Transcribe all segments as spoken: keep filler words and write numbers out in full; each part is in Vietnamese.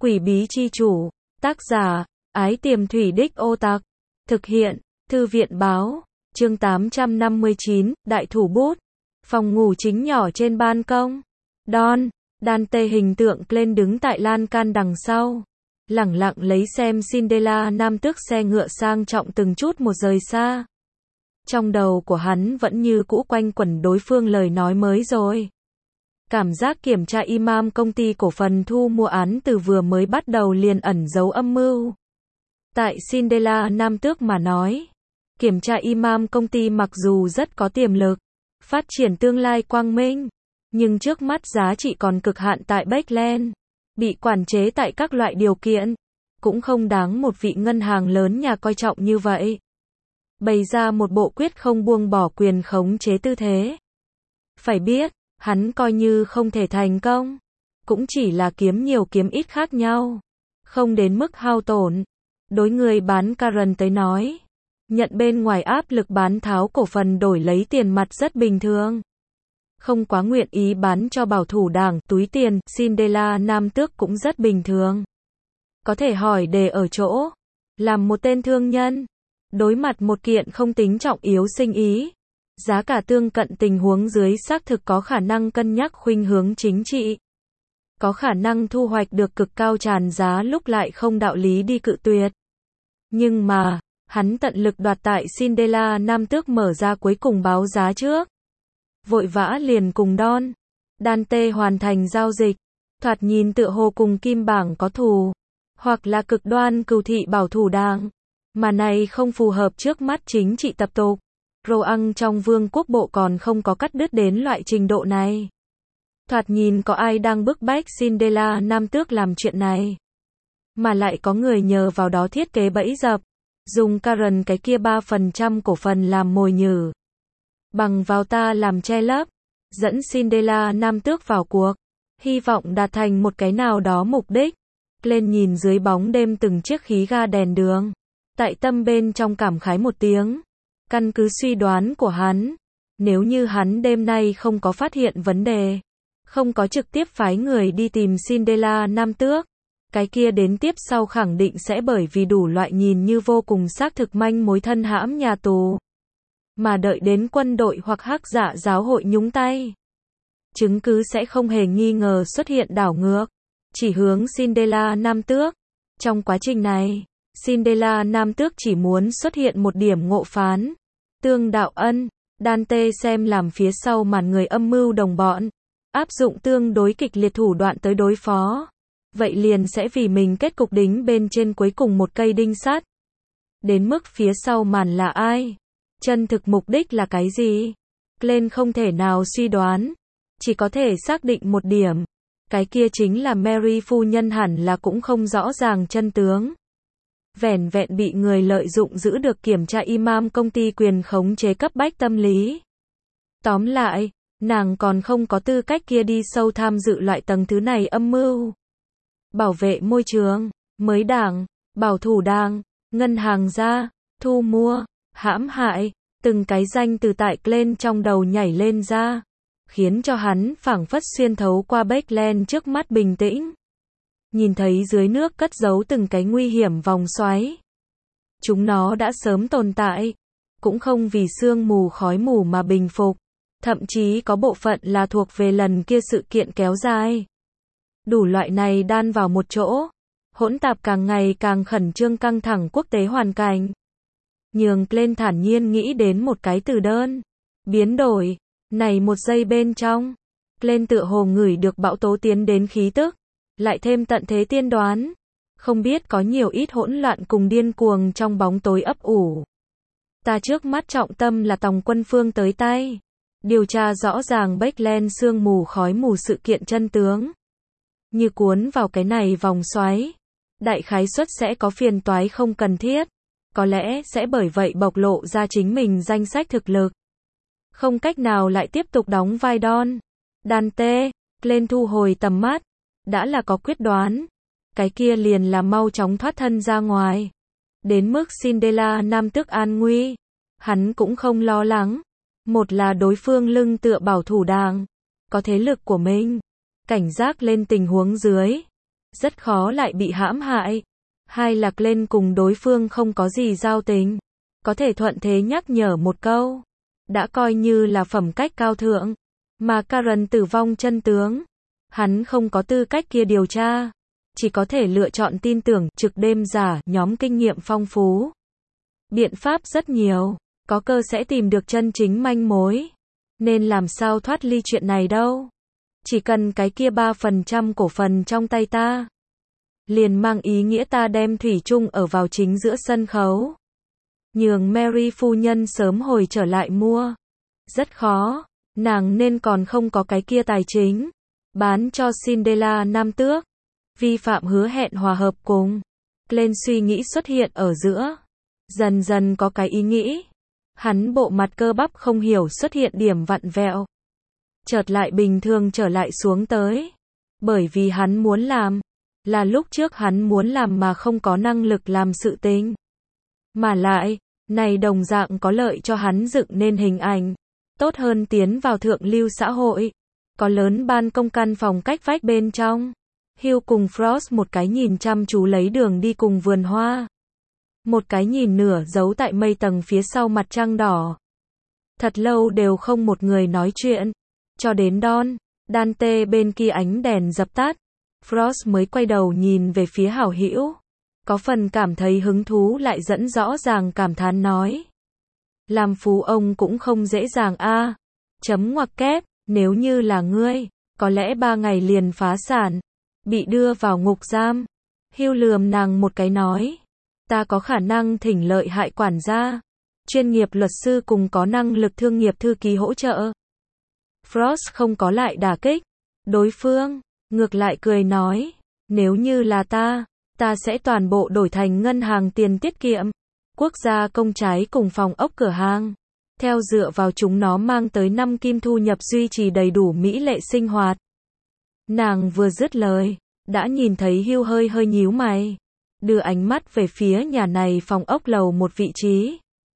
Quỷ bí chi chủ, tác giả, Ái Tiềm Thủy Đích Ô Tặc, thực hiện, Thư viện báo, chương tám trăm năm mươi chín, Đại Thủ Bút, phòng ngủ chính nhỏ trên ban công. Don, Dante hình tượng lên đứng tại lan can đằng sau, lẳng lặng lấy xem Cinderella nam tước xe ngựa sang trọng từng chút một rời xa. Trong đầu của hắn vẫn như cũ quanh quẩn đối phương lời nói mới rồi. Cảm giác kiểm tra imam công ty cổ phần thu mua án từ vừa mới bắt đầu liền ẩn giấu âm mưu. Tại Cinderella nam tước mà nói, kiểm tra imam công ty mặc dù rất có tiềm lực, phát triển tương lai quang minh, nhưng trước mắt giá trị còn cực hạn tại Backland, bị quản chế tại các loại điều kiện, cũng không đáng một vị ngân hàng lớn nhà coi trọng như vậy. Bày ra một bộ quyết không buông bỏ quyền khống chế tư thế. Phải biết, hắn coi như không thể thành công, cũng chỉ là kiếm nhiều kiếm ít khác nhau, không đến mức hao tổn. Đối người bán Karen tới nói, nhận bên ngoài áp lực bán tháo cổ phần đổi lấy tiền mặt rất bình thường. Không quá nguyện ý bán cho bảo thủ đảng túi tiền, Cinderella nam tước cũng rất bình thường. Có thể hỏi đề ở chỗ, làm một tên thương nhân, đối mặt một kiện không tính trọng yếu sinh ý, giá cả tương cận tình huống dưới xác thực có khả năng cân nhắc khuynh hướng chính trị. Có khả năng thu hoạch được cực cao tràn giá lúc lại không đạo lý đi cự tuyệt. Nhưng mà, hắn tận lực đoạt tại Cinderella nam tước mở ra cuối cùng báo giá trước. Vội vã liền cùng Don, Dante hoàn thành giao dịch, thoạt nhìn tựa hồ cùng kim bảng có thù, hoặc là cực đoan cừu thị bảo thủ đảng, mà này không phù hợp trước mắt chính trị tập tục. Roang trong vương quốc bộ còn không có cắt đứt đến loại trình độ này. Thoạt nhìn có ai đang bức bách Cinderella nam tước làm chuyện này, mà lại có người nhờ vào đó thiết kế bẫy dập, dùng Karen cái kia ba phần trăm cổ phần làm mồi nhử, bằng vào ta làm che lấp, dẫn Cinderella nam tước vào cuộc, hy vọng đạt thành một cái nào đó mục đích. Lên nhìn dưới bóng đêm từng chiếc khí ga đèn đường, tại tâm bên trong cảm khái một tiếng. Căn cứ suy đoán của hắn, nếu như hắn đêm nay không có phát hiện vấn đề, không có trực tiếp phái người đi tìm Cinderella nam tước, cái kia đến tiếp sau khẳng định sẽ bởi vì đủ loại nhìn như vô cùng xác thực manh mối thân hãm nhà tù, mà đợi đến quân đội hoặc hắc dạ giáo hội nhúng tay, chứng cứ sẽ không hề nghi ngờ xuất hiện đảo ngược, chỉ hướng Cinderella nam tước. Trong quá trình này, Cinderella nam tước chỉ muốn xuất hiện một điểm ngộ phán. Tương đạo ân, Dante xem làm phía sau màn người âm mưu đồng bọn, áp dụng tương đối kịch liệt thủ đoạn tới đối phó. Vậy liền sẽ vì mình kết cục đính bên trên cuối cùng một cây đinh sắt. Đến mức phía sau màn là ai? Chân thực mục đích là cái gì? Glenn không thể nào suy đoán, chỉ có thể xác định một điểm. Cái kia chính là Mary phu nhân hẳn là cũng không rõ ràng chân tướng. Vẻn vẹn bị người lợi dụng giữ được kiểm tra imam công ty quyền khống chế cấp bách tâm lý. Tóm lại, nàng còn không có tư cách kia đi sâu tham dự loại tầng thứ này âm mưu. Bảo vệ môi trường, mới đảng, bảo thủ đảng, ngân hàng gia, thu mua, hãm hại, từng cái danh từ tại Glenn trong đầu nhảy lên ra, khiến cho hắn phảng phất xuyên thấu qua Backland trước mắt bình tĩnh. Nhìn thấy dưới nước cất giấu từng cái nguy hiểm vòng xoáy. Chúng nó đã sớm tồn tại, cũng không vì sương mù khói mù mà bình phục, thậm chí có bộ phận là thuộc về lần kia sự kiện kéo dài. Đủ loại này đan vào một chỗ, hỗn tạp càng ngày càng khẩn trương căng thẳng quốc tế hoàn cảnh. Nhường lên thản nhiên nghĩ đến một cái từ đơn, biến đổi, này một giây bên trong, lên tựa hồ ngửi được bão tố tiến đến khí tức. Lại thêm tận thế tiên đoán, không biết có nhiều ít hỗn loạn cùng điên cuồng trong bóng tối ấp ủ. Ta trước mắt trọng tâm là tòng quân phương tới tay, điều tra rõ ràng Backland sương mù khói mù sự kiện chân tướng. Như cuốn vào cái này vòng xoáy, đại khái suất sẽ có phiền toái không cần thiết, có lẽ sẽ bởi vậy bộc lộ ra chính mình danh sách thực lực. Không cách nào lại tiếp tục đóng vai Don, Dante, lên thu hồi tầm mắt. Đã là có quyết đoán, cái kia liền là mau chóng thoát thân ra ngoài. Đến mức Cinderella nam tước an nguy, hắn cũng không lo lắng. Một là đối phương lưng tựa bảo thủ đảng, có thế lực của mình, cảnh giác lên tình huống dưới. rất khó lại bị hãm hại. Hai là Glenn cùng đối phương không có gì giao tình, có thể thuận thế nhắc nhở một câu, đã coi như là phẩm cách cao thượng. Mà Karen tử vong chân tướng, hắn không có tư cách kia điều tra, chỉ có thể lựa chọn tin tưởng, trực đêm giả, nhóm kinh nghiệm phong phú. Biện pháp rất nhiều, có cơ sẽ tìm được chân chính manh mối. Nên làm sao thoát ly chuyện này đâu. Chỉ cần cái kia ba phần trăm cổ phần trong tay ta, liền mang ý nghĩa ta đem thủy chung ở vào chính giữa sân khấu. Nhường Mary phu nhân sớm hồi trở lại mua. Rất khó, nàng nên còn không có cái kia tài chính. Bán cho Cinderella nam tước. Vi phạm hứa hẹn hòa hợp cùng. Glenn suy nghĩ xuất hiện ở giữa. Dần dần có cái ý nghĩ. Hắn bộ mặt cơ bắp không hiểu xuất hiện điểm vặn vẹo. Chợt lại bình thường trở lại xuống tới. Bởi vì hắn muốn làm, là lúc trước hắn muốn làm mà không có năng lực làm sự tình. Mà lại, này đồng dạng có lợi cho hắn dựng nên hình ảnh. Tốt hơn tiến vào thượng lưu xã hội. Có lớn ban công căn phòng cách vách bên trong. Hugh cùng Frost một cái nhìn chăm chú lấy đường đi cùng vườn hoa. Một cái nhìn nửa giấu tại mây tầng phía sau mặt trăng đỏ. Thật lâu đều không một người nói chuyện. Cho đến Don, Dante bên kia ánh đèn dập tắt. Frost mới quay đầu nhìn về phía hảo hữu. Có phần cảm thấy hứng thú lại dẫn rõ ràng cảm thán nói. Làm phú ông cũng không dễ dàng a. Chấm ngoặc kép, nếu như là ngươi, có lẽ ba ngày liền phá sản. Bị đưa vào ngục giam. Hugh lườm nàng một cái nói. Ta có khả năng thỉnh lợi hại quản gia. Chuyên nghiệp luật sư cùng có năng lực thương nghiệp thư ký hỗ trợ. Frost không có lại đả kích. Đối phương, ngược lại cười nói. Nếu như là ta, ta sẽ toàn bộ đổi thành ngân hàng tiền tiết kiệm. Quốc gia công trái cùng phòng ốc cửa hàng. Theo dựa vào chúng nó mang tới năm kim thu nhập duy trì đầy đủ mỹ lệ sinh hoạt. Nàng vừa dứt lời, đã nhìn thấy Hugh hơi hơi nhíu mày. Đưa ánh mắt về phía nhà này phòng ốc lầu một vị trí.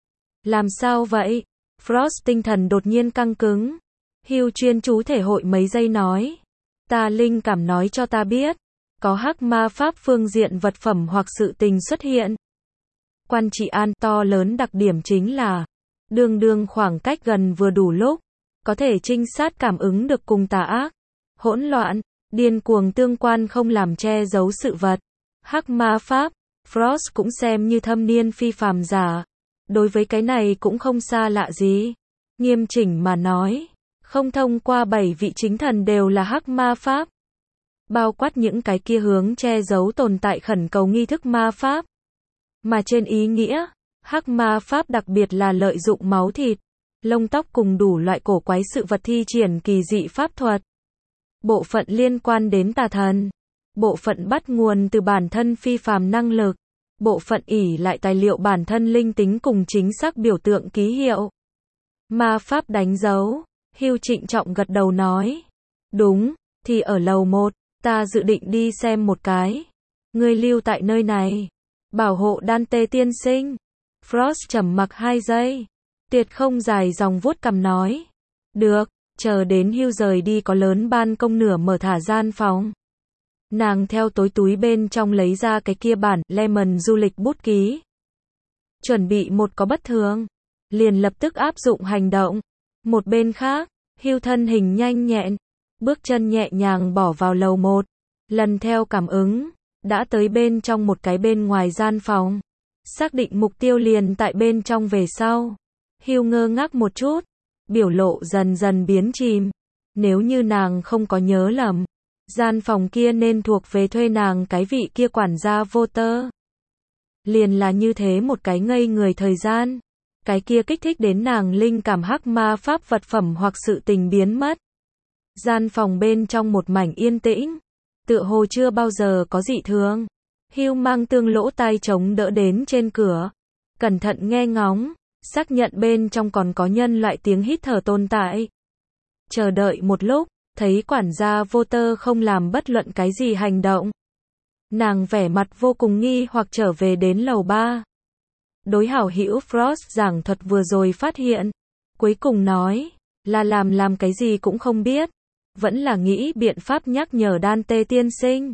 Làm sao vậy? Frost tinh thần đột nhiên căng cứng. Hugh chuyên chú thể hội mấy giây nói. Ta linh cảm nói cho ta biết. Có hắc ma pháp phương diện vật phẩm hoặc sự tình xuất hiện. Quan trị an to lớn đặc điểm chính là. Đường đường khoảng cách gần vừa đủ lúc. Có thể trinh sát cảm ứng được cùng tà ác. Hỗn loạn, điên cuồng tương quan không làm che giấu sự vật. Hắc ma pháp, Frost cũng xem như thâm niên phi phàm giả. Đối với cái này cũng không xa lạ gì. Nghiêm chỉnh mà nói, không thông qua bảy vị chính thần đều là hắc ma pháp. Bao quát những cái kia hướng che giấu tồn tại khẩn cầu nghi thức ma pháp. Mà trên ý nghĩa, hắc ma pháp đặc biệt là lợi dụng máu thịt, lông tóc cùng đủ loại cổ quái sự vật thi triển kỳ dị pháp thuật. Bộ phận liên quan đến tà thần. Bộ phận bắt nguồn từ bản thân phi phàm năng lực. Bộ phận ỷ lại tài liệu bản thân linh tính cùng chính xác biểu tượng ký hiệu. Ma pháp đánh dấu. Hugh trịnh trọng gật đầu nói. Đúng, thì ở lầu một, ta dự định đi xem một cái. Ngươi lưu tại nơi này. Bảo hộ Dante tiên sinh. Frost trầm mặc hai giây. Tiệt không dài dòng vuốt cằm nói. Được, chờ đến Hugh rời đi có lớn ban công nửa mở thả gian phòng. Nàng theo tối túi bên trong lấy ra cái kia bản Lemon du lịch bút ký. Chuẩn bị một có bất thường. Liền lập tức áp dụng hành động. Một bên khác, Hugh thân hình nhanh nhẹn. Bước chân nhẹ nhàng bỏ vào lầu một. Lần theo cảm ứng. Đã tới bên trong một cái bên ngoài gian phòng. Xác định mục tiêu liền tại bên trong về sau. Hugh ngơ ngác một chút. Biểu lộ dần dần biến chìm. Nếu như nàng không có nhớ lầm. Gian phòng kia nên thuộc về thuê nàng cái vị kia quản gia vô tơ. Liền là như thế một cái ngây người thời gian. Cái kia kích thích đến nàng linh cảm hắc ma pháp vật phẩm hoặc sự tình biến mất. Gian phòng bên trong một mảnh yên tĩnh. Tựa hồ chưa bao giờ có dị thường. Hugh mang tương lỗ tai chống đỡ đến trên cửa. Cẩn thận nghe ngóng. Xác nhận bên trong còn có nhân loại tiếng hít thở tồn tại. Chờ đợi một lúc. Thấy quản gia vô tơ không làm bất luận cái gì hành động. Nàng vẻ mặt vô cùng nghi hoặc trở về đến lầu ba. Đối hảo hữu Frost giảng thuật vừa rồi phát hiện. Cuối cùng nói, là làm làm cái gì cũng không biết. Vẫn là nghĩ biện pháp nhắc nhở Dante tiên sinh.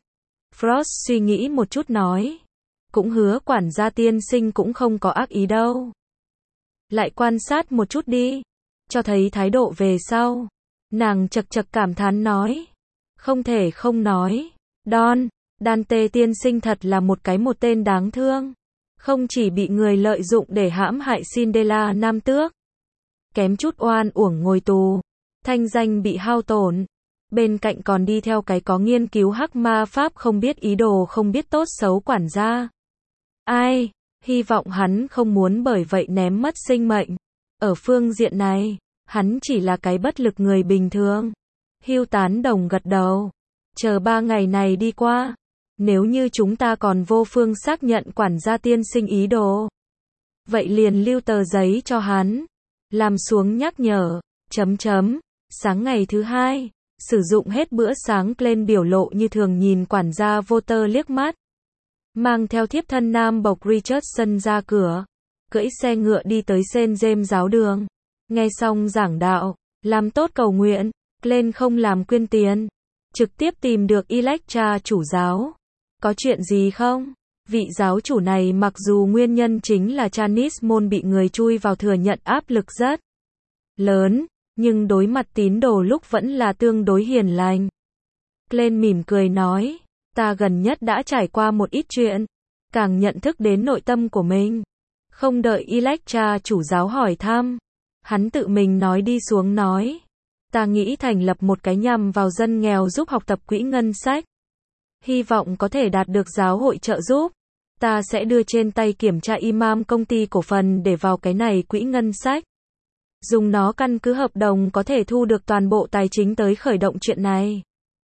Frost suy nghĩ một chút nói. Cũng hứa quản gia tiên sinh cũng không có ác ý đâu. Lại quan sát một chút đi. Cho thấy thái độ về sau. Nàng chật chật cảm thán nói. Không thể không nói. Don, Dante tiên sinh thật là một cái một tên đáng thương. Không chỉ bị người lợi dụng để hãm hại Cinderella nam tước. Kém chút oan uổng ngồi tù. Thanh danh bị hao tổn. Bên cạnh còn đi theo cái có nghiên cứu hắc ma pháp không biết ý đồ không biết tốt xấu quản gia. Ai, hy vọng hắn không muốn bởi vậy ném mất sinh mệnh. Ở phương diện này, hắn chỉ là cái bất lực người bình thường. Hugh tán đồng gật đầu. Chờ ba ngày này đi qua. Nếu như chúng ta còn vô phương xác nhận quản gia tiên sinh ý đồ. Vậy liền lưu tờ giấy cho hắn. Làm xuống nhắc nhở. Chấm chấm. Sáng ngày thứ hai. Sử dụng hết bữa sáng lên biểu lộ như thường nhìn quản gia Potter liếc mắt. Mang theo thiếp thân nam bộc Richardson ra cửa. Cưỡi xe ngựa đi tới Saint James giáo đường. Nghe xong giảng đạo. Làm tốt cầu nguyện. Lên không làm quyên tiền. Trực tiếp tìm được Electra chủ giáo. Có chuyện gì không? Vị giáo chủ này mặc dù nguyên nhân chính là Chanis môn bị người chui vào thừa nhận áp lực rất lớn. Nhưng đối mặt tín đồ lúc vẫn là tương đối hiền lành. Glenn mỉm cười nói. Ta gần nhất đã trải qua một ít chuyện. Càng nhận thức đến nội tâm của mình. Không đợi Electra chủ giáo hỏi thăm. Hắn tự mình nói đi xuống nói. Ta nghĩ thành lập một cái nhằm vào dân nghèo giúp học tập quỹ ngân sách. Hy vọng có thể đạt được giáo hội trợ giúp. Ta sẽ đưa trên tay kiểm tra imam công ty cổ phần để vào cái này quỹ ngân sách. Dùng nó căn cứ hợp đồng có thể thu được toàn bộ tài chính tới khởi động chuyện này.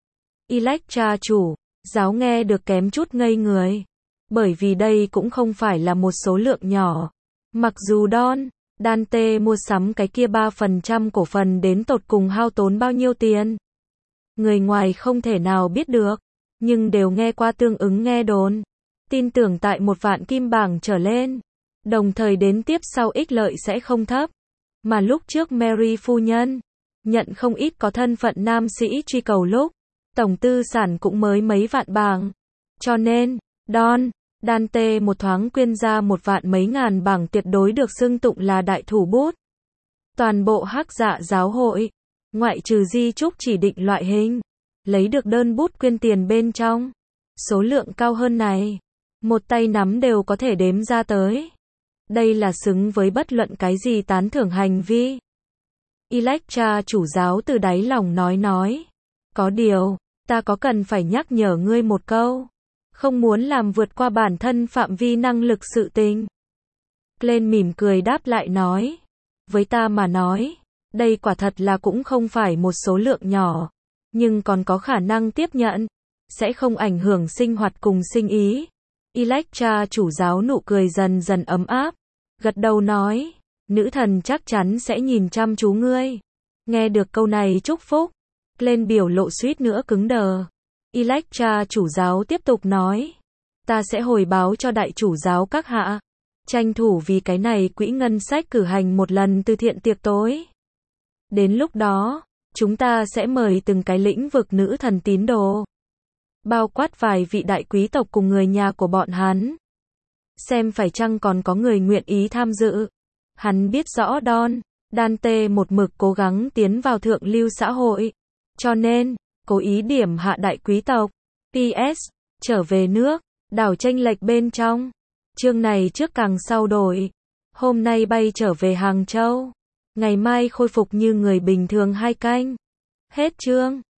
Electra chủ giáo nghe được kém chút ngây người. Bởi vì đây cũng không phải là một số lượng nhỏ. Mặc dù Don, Dante mua sắm cái kia ba phần trăm cổ phần đến tột cùng hao tốn bao nhiêu tiền. Người ngoài không thể nào biết được. Nhưng đều nghe qua tương ứng nghe đồn. Tin tưởng tại một vạn kim bảng trở lên. Đồng thời đến tiếp sau ích lợi sẽ không thấp. Mà lúc trước Mary phu nhân nhận không ít có thân phận nam sĩ truy cầu lúc. Tổng tư sản cũng mới mấy vạn bảng. Cho nên, Don, Dante một thoáng quyên ra một vạn mấy ngàn bảng tuyệt đối được xưng tụng là đại thủ bút. Toàn bộ hắc dạ giáo hội, ngoại trừ di trúc chỉ định loại hình, lấy được đơn bút quyên tiền bên trong. Số lượng cao hơn này, một tay nắm đều có thể đếm ra tới. Đây là xứng với bất luận cái gì tán thưởng hành vi. Electra chủ giáo từ đáy lòng nói nói. Có điều, ta có cần phải nhắc nhở ngươi một câu. Không muốn làm vượt qua bản thân phạm vi năng lực sự tình. Glenn mỉm cười đáp lại nói. Với ta mà nói, đây quả thật là cũng không phải một số lượng nhỏ. Nhưng còn có khả năng tiếp nhận. Sẽ không ảnh hưởng sinh hoạt cùng sinh ý. Electra chủ giáo nụ cười dần dần ấm áp. Gật đầu nói. Nữ thần chắc chắn sẽ nhìn chăm chú ngươi. Nghe được câu này chúc phúc. Glenn biểu lộ suýt nữa cứng đờ. Electra chủ giáo tiếp tục nói. Ta sẽ hồi báo cho đại chủ giáo các hạ. Tranh thủ vì cái này quỹ ngân sách cử hành một lần từ thiện tiệc tối. Đến lúc đó, chúng ta sẽ mời từng cái lĩnh vực nữ thần tín đồ. Bao quát vài vị đại quý tộc cùng người nhà của bọn hắn. Xem phải chăng còn có người nguyện ý tham dự. Hắn biết rõ Don, Dante một mực cố gắng tiến vào thượng lưu xã hội. Cho nên, cố ý điểm hạ đại quý tộc. pê ét, trở về nước, đảo chênh lệch bên trong. Chương này trước càng sau đổi. Hôm nay bay trở về Hàng Châu. Ngày mai khôi phục như người bình thường hai canh. Hết chương.